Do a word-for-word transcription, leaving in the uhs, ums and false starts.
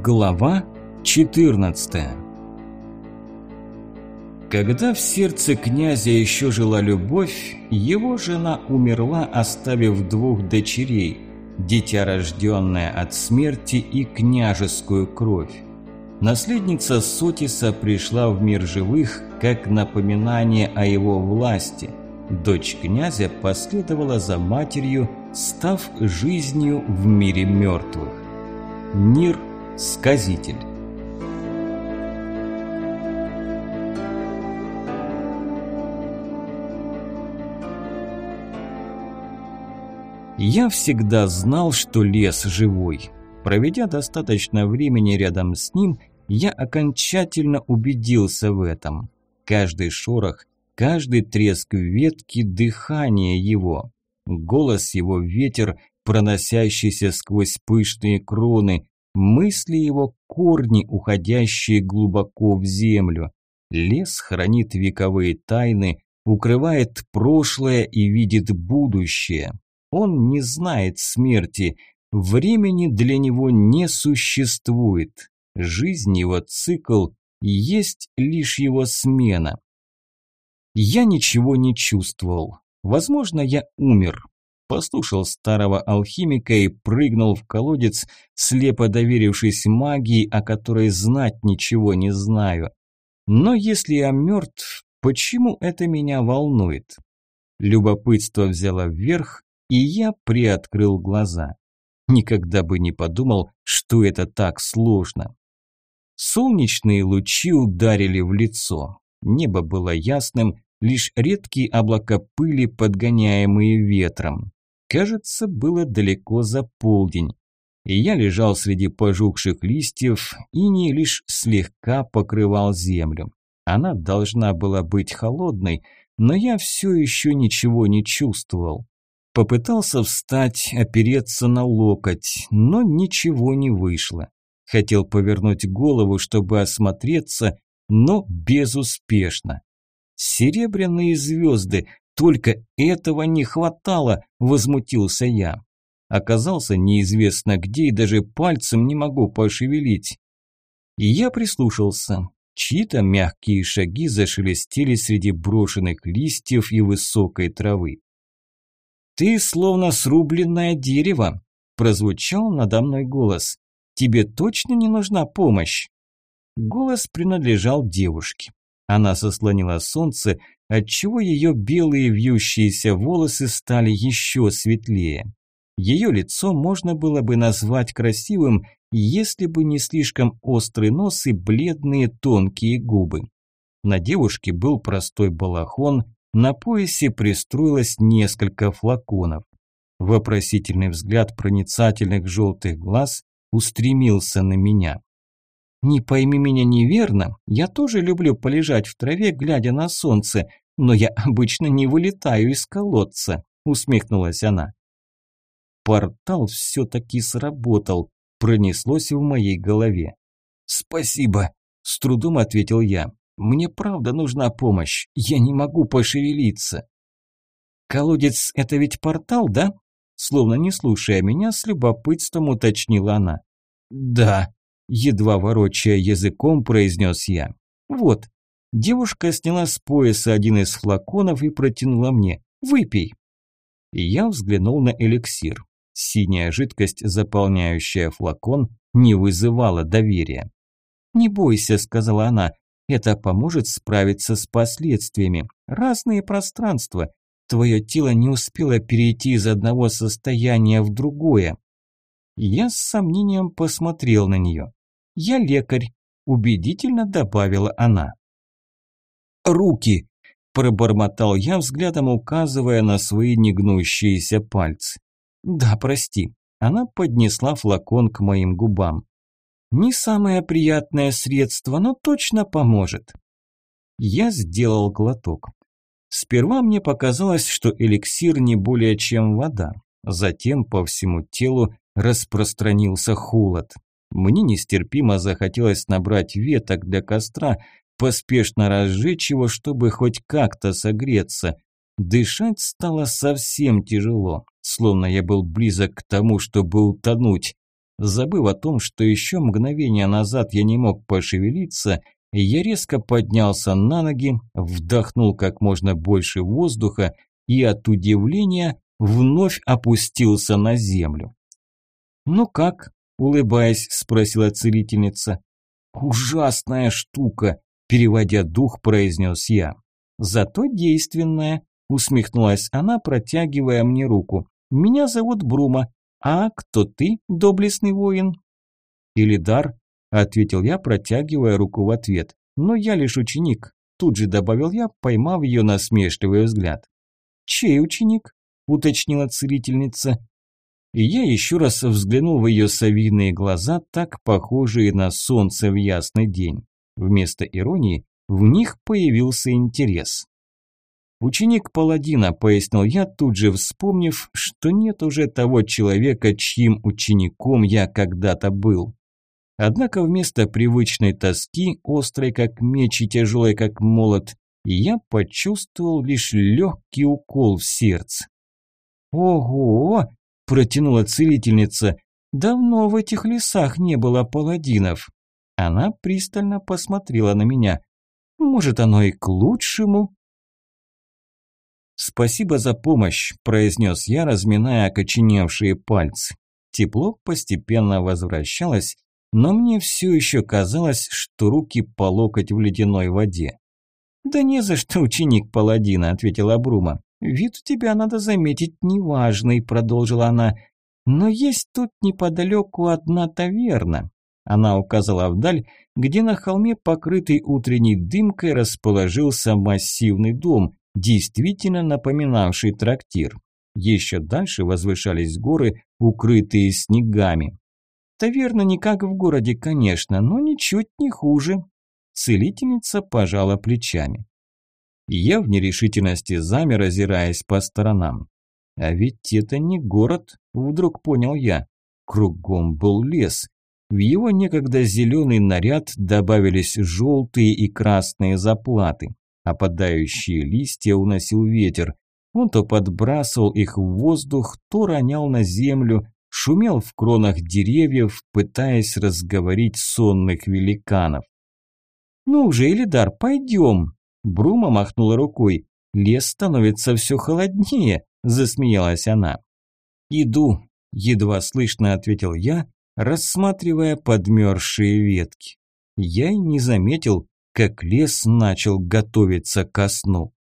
Глава четырнадцатая. Когда в сердце князя еще жила любовь, его жена умерла, оставив двух дочерей, дитя, рожденное от смерти, и княжескую кровь. Наследница Сотиса пришла в мир живых как напоминание о его власти. Дочь князя последовала за матерью, став жизнью в мире мертвых. Нир Сказитель. Я всегда знал, что лес живой. Проведя достаточно времени рядом с ним, я окончательно убедился в этом. Каждый шорох, каждый треск ветки – дыхание его. Голос его – ветер, проносящийся сквозь пышные кроны, мысли его – корни, уходящие глубоко в землю. Лес хранит вековые тайны, укрывает прошлое и видит будущее. Он не знает смерти, времени для него не существует. Жизнь его цикл, есть лишь его смена. Я ничего не чувствовал. Возможно, я умер. Послушал старого алхимика и прыгнул в колодец, слепо доверившись магии, о которой знать ничего не знаю. Но если я мертв, почему это меня волнует? Любопытство взяло вверх, и я приоткрыл глаза. Никогда бы не подумал, что это так сложно. Солнечные лучи ударили в лицо. Небо было ясным, лишь редкие облака пыли, подгоняемые ветром. Кажется, было далеко за полдень. И я лежал среди пожухших листьев, иней лишь слегка покрывал землю. Она должна была быть холодной, но я все еще ничего не чувствовал. Попытался встать, опереться на локоть, но ничего не вышло. Хотел повернуть голову, чтобы осмотреться, но безуспешно. Серебряные звезды, только этого не хватало, возмутился я. Оказался неизвестно где и даже пальцем не могу пошевелить. И я прислушался. Чьи-то мягкие шаги зашелестели среди брошенных листьев и высокой травы. «Ты словно срубленное дерево», – прозвучал надо мной голос. «Тебе точно не нужна помощь?» Голос принадлежал девушке. Она заслонила солнце, отчего ее белые вьющиеся волосы стали еще светлее. Ее лицо можно было бы назвать красивым, если бы не слишком острый нос и бледные тонкие губы. На девушке был простой балахон, на поясе пристроилось несколько флаконов. Вопросительный взгляд проницательных желтых глаз устремился на меня. «Не пойми меня неверно, я тоже люблю полежать в траве, глядя на солнце, но я обычно не вылетаю из колодца», – усмехнулась она. Портал все-таки сработал, пронеслось в моей голове. «Спасибо», – с трудом ответил я. «Мне правда нужна помощь, я не могу пошевелиться». «Колодец – это ведь портал, да?» Словно не слушая меня, с любопытством уточнила она. «Да», – едва ворочая языком, произнес я. «Вот». Девушка сняла с пояса один из флаконов и протянула мне. «Выпей». Я взглянул на эликсир. Синяя жидкость, заполняющая флакон, не вызывала доверия. «Не бойся», – сказала она. «Это поможет справиться с последствиями. Разные пространства. Твое тело не успело перейти из одного состояния в другое». Я с сомнением посмотрел на нее. «Я лекарь», – убедительно добавила она. «Руки!» – пробормотал я, взглядом указывая на свои негнущиеся пальцы. «Да, прости». Она поднесла флакон к моим губам. «Не самое приятное средство, но точно поможет». Я сделал глоток. Сперва мне показалось, что эликсир не более чем вода. Затем по всему телу распространился холод. Мне нестерпимо захотелось набрать веток для костра, поспешно разжечь его, чтобы хоть как-то согреться. Дышать стало совсем тяжело, словно я был близок к тому, чтобы утонуть. Забыв о том, что еще мгновение назад я не мог пошевелиться, я резко поднялся на ноги, вдохнул как можно больше воздуха и от удивления вновь опустился на землю. «Ну как?» – улыбаясь, спросила целительница. «Ужасная штука!» – переводя дух, произнес я. «Зато действенная», – усмехнулась она, протягивая мне руку. «Меня зовут Брума. А кто ты, доблестный воин?» «Илидар», – ответил я, протягивая руку в ответ. «Но я лишь ученик», – тут же добавил я, поймав ее насмешливый взгляд. «Чей ученик?» – уточнила целительница. И я еще раз взглянул в ее совиные глаза, так похожие на солнце в ясный день. Вместо иронии в них появился интерес. «Ученик паладина», – пояснил я, тут же вспомнив, что нет уже того человека, чьим учеником я когда-то был. Однако вместо привычной тоски, острой как меч и тяжелой как молот, я почувствовал лишь легкий укол в сердце. «Ого!» – протянула целительница. «Давно в этих лесах не было паладинов». Она пристально посмотрела на меня. «Может, оно и к лучшему?» «Спасибо за помощь», – произнес я, разминая окоченевшие пальцы. Тепло постепенно возвращалось, но мне все еще казалось, что руки по локоть в ледяной воде. «Да не за что, ученик паладина», – ответила Брума. «Вид у тебя, надо заметить, неважный», – продолжила она. «Но есть тут неподалеку одна таверна». Она указала вдаль, где на холме, покрытый утренней дымкой, расположился массивный дом, действительно напоминавший трактир. Еще дальше возвышались горы, укрытые снегами. Таверна не как в городе, конечно, но ничуть не хуже. Целительница пожала плечами. Я в нерешительности замер, озираясь по сторонам. А ведь это не город, вдруг понял я. Кругом был лес. В его некогда зеленый наряд добавились желтые и красные заплаты. Опадающие листья уносил ветер. Он то подбрасывал их в воздух, то ронял на землю, шумел в кронах деревьев, пытаясь разговорить сонных великанов. «Ну уже, Илидар, пойдем!» Брума махнула рукой. «Лес становится все холоднее», – засмеялась она. «Иду», – едва слышно ответил я, рассматривая подмерзшие ветки. Я и не заметил, как лес начал готовиться ко сну.